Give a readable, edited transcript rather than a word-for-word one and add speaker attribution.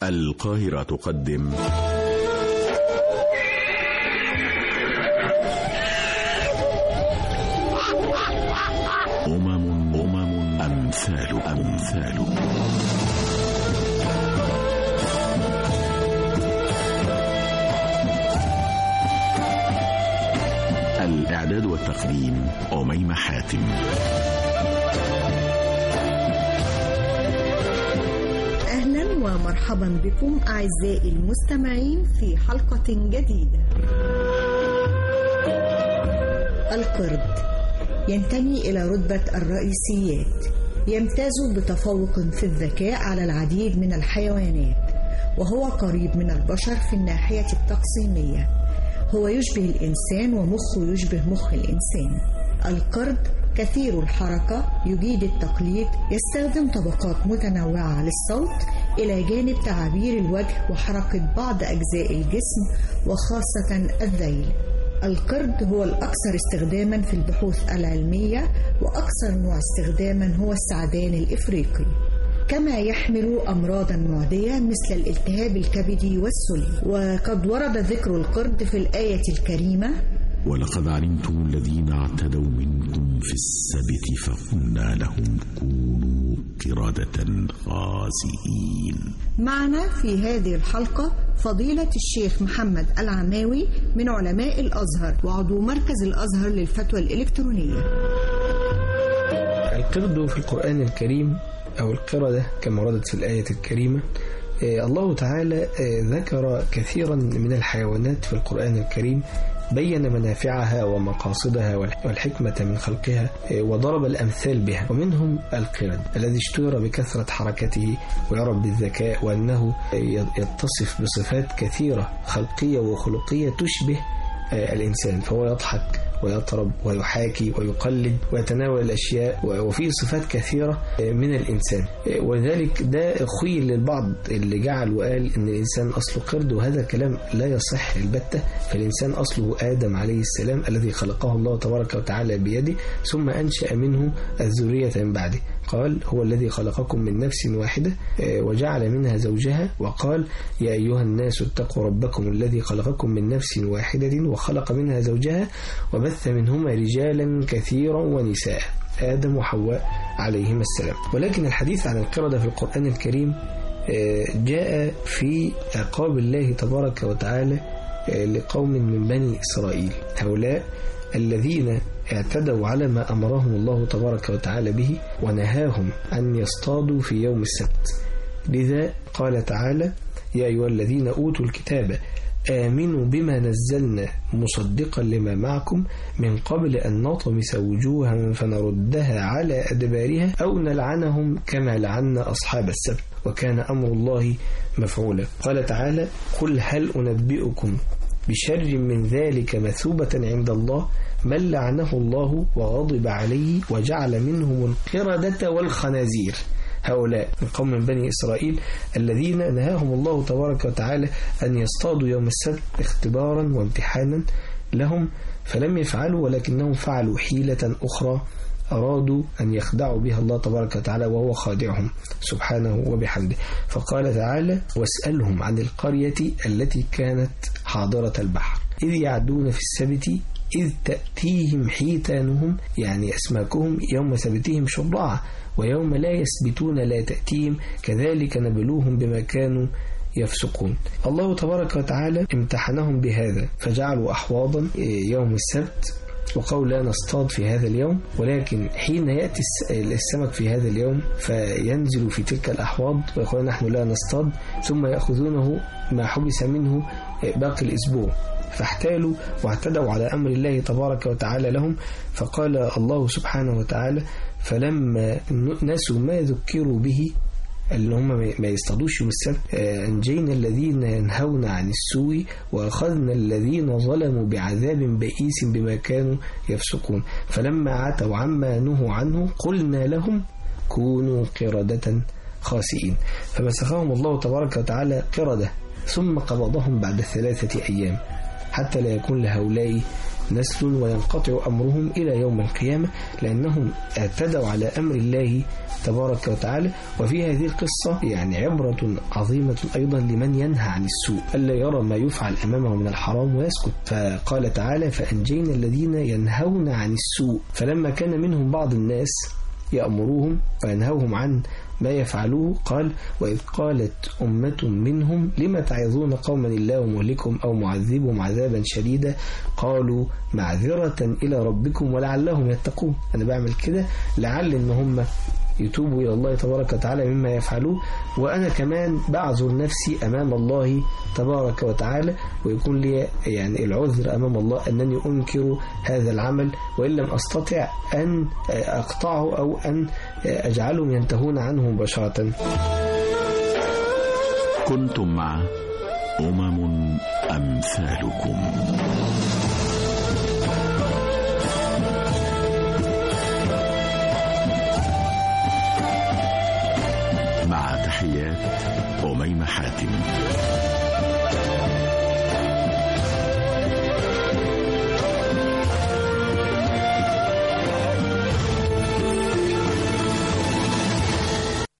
Speaker 1: القاهرة تقدم أمم أمثال الإعداد والتقديم أميمة حاتم.
Speaker 2: أهلا ومرحبا بكم أعزائي المستمعين في حلقة جديدة. القرد ينتمي إلى رتبة الرئيسيات، يمتاز بتفوق في الذكاء على العديد من الحيوانات، وهو قريب من البشر في الناحية التقسيمية. هو يشبه الإنسان ومخه يشبه مخ الإنسان. القرد كثير الحركة، يجيد التقليد، يستخدم طبقات متنوعة للصوت إلى جانب تعابير الوجه وحركة بعض أجزاء الجسم وخاصة الذيل. القرد هو الأكثر استخداما في البحوث العلمية، وأكثر نوع استخداما هو الثعبان الإفريقي، كما يحمل أمراضا معدية مثل الالتهاب الكبدي والسل. وقد ورد ذكر القرد في الآية الكريمة:
Speaker 1: ولقد علمتم الذين اعتدوا منكم في السبت فقلنا لهم كونوا قردة خاسئين.
Speaker 2: معنا في هذه الحلقة فضيلة الشيخ محمد العماوي من علماء الأزهر وعضو مركز الأزهر للفتوى الإلكترونية.
Speaker 3: القرد في القرآن الكريم أو القردة كما وردت في الآية الكريمة، الله تعالى ذكر كثيرا من الحيوانات في القرآن الكريم، بين منافعها ومقاصدها والحكمة من خلقها، وضرب الأمثال بها. ومنهم القرد الذي اشتهر بكثرة حركته ويعرف بالذكاء، وأنه يتصف بصفات كثيرة خلقية وخلقية تشبه الإنسان، فهو يضحك ويطرب ويحاكي ويقلد ويتناول الأشياء، وفيه صفات كثيرة من الإنسان. ولذلك ده خيل للبعض اللي جعل وقال إن الإنسان أصله قرد، وهذا كلام لا يصح البتة. فالإنسان أصله آدم عليه السلام الذي خلقه الله تبارك وتعالى بيده، ثم أنشأ منه الذرية من بعده. قال: هو الذي خلقكم من نفس واحدة وجعل منها زوجها، وقال: يا أيها الناس اتقوا ربكم الذي خلقكم من نفس واحدة وخلق منها زوجها وبث منهما رجالا كثيرا ونساء، آدم وحواء عليهما السلام. ولكن الحديث عن القردة في القرآن الكريم جاء في عقاب الله تبارك وتعالى لقوم من بني إسرائيل، هؤلاء الذين اعتدوا على ما أمرهم الله تبارك وتعالى به ونهاهم أن يصطادوا في يوم السبت. لذا قال تعالى: يا أيها الذين أوتوا الكتاب آمنوا بما نزلنا مصدقا لما معكم من قبل أن نطمس وجوها فنردها على أدبارها أو نلعنهم كما لعنا أصحاب السبت وكان أمر الله مفعولا. قال تعالى: قل هل أنبئكم بشر من ذلك مثوبة عند الله من لعنه الله وغضب عليه وجعل منهم القردة والخنازير. هؤلاء من قوم من بني إسرائيل الذين نهاهم الله تبارك وتعالى أن يصطادوا يوم السبت اختبارا وامتحانا لهم، فلم يفعلوا، ولكنهم فعلوا حيلة أخرى أرادوا أن يخدعوا بها الله تبارك وتعالى وهو خادعهم سبحانه وبحمده. فقال تعالى: واسألهم عن القرية التي كانت حاضرة البحر إذ يعدون في السبت إذ تأتيهم حيتانهم، يعني أسماكهم يوم سبتهم شرعا ويوم لا يسبتون لا تأتيهم كذلك نبلوهم بما كانوا يفسقون. الله تبارك وتعالى امتحنهم بهذا، فجعلوا أحواضا يوم السبت وقالوا لا نصطاد في هذا اليوم، ولكن حين يأتي السمك في هذا اليوم فينزل في تلك الأحواض ويقول نحن لا نصطاد، ثم يأخذونه ما حبس منه باقي الأسبوع، فاحتالوا واعتدوا على أمر الله تبارك وتعالى لهم. فقال الله سبحانه وتعالى: فلما نسوا ما ذكروا به، اللي هم ما يصطادوش يوم السبت، أنجينا الذين ينهون عن السوء وأخذنا الذين ظلموا بعذاب بئيس بما كانوا يفسقون. فلما عتوا عما نهوا عنه قلنا لهم كونوا قردة خاسئين. فمسخهم الله تبارك وتعالى قردة، ثم قبضهم بعد 3 أيام حتى لا يكون لهؤلاء نسل وينقطع أمرهم إلى يوم القيامة، لأنهم اعتدوا على أمر الله تبارك وتعالى. وفي هذه القصة يعني عبرة عظيمة أيضا لمن ينهى عن السوء، ألا يرى ما يفعل أمامه من الحرام ويسكت. فقال تعالى: فأنجينا الذين ينهون عن السوء. فلما كان منهم بعض الناس يأمروهم وينهوهم عن ما يفعلوه، قال: وإذ قالت أمة منهم لم تعظون قوما الله مهلكهم أو معذبهم عذابا شديدا قالوا معذرة إلى ربكم ولعلهم يتقون. أنا بعمل كده لعل إن هم يتوبوا إلى الله تبارك وتعالى مما يفعلوه، وأنا كمان بعذر نفسي أمام الله تبارك وتعالى، ويكون لي يعني العذر أمام الله أنني أنكر هذا العمل، وإن لم أستطع أن أقطعه أو أن أجعلهم ينتهون عنه مباشرة.
Speaker 1: كنتم مع أمثالكم. مع تحيات أميمة حاتم.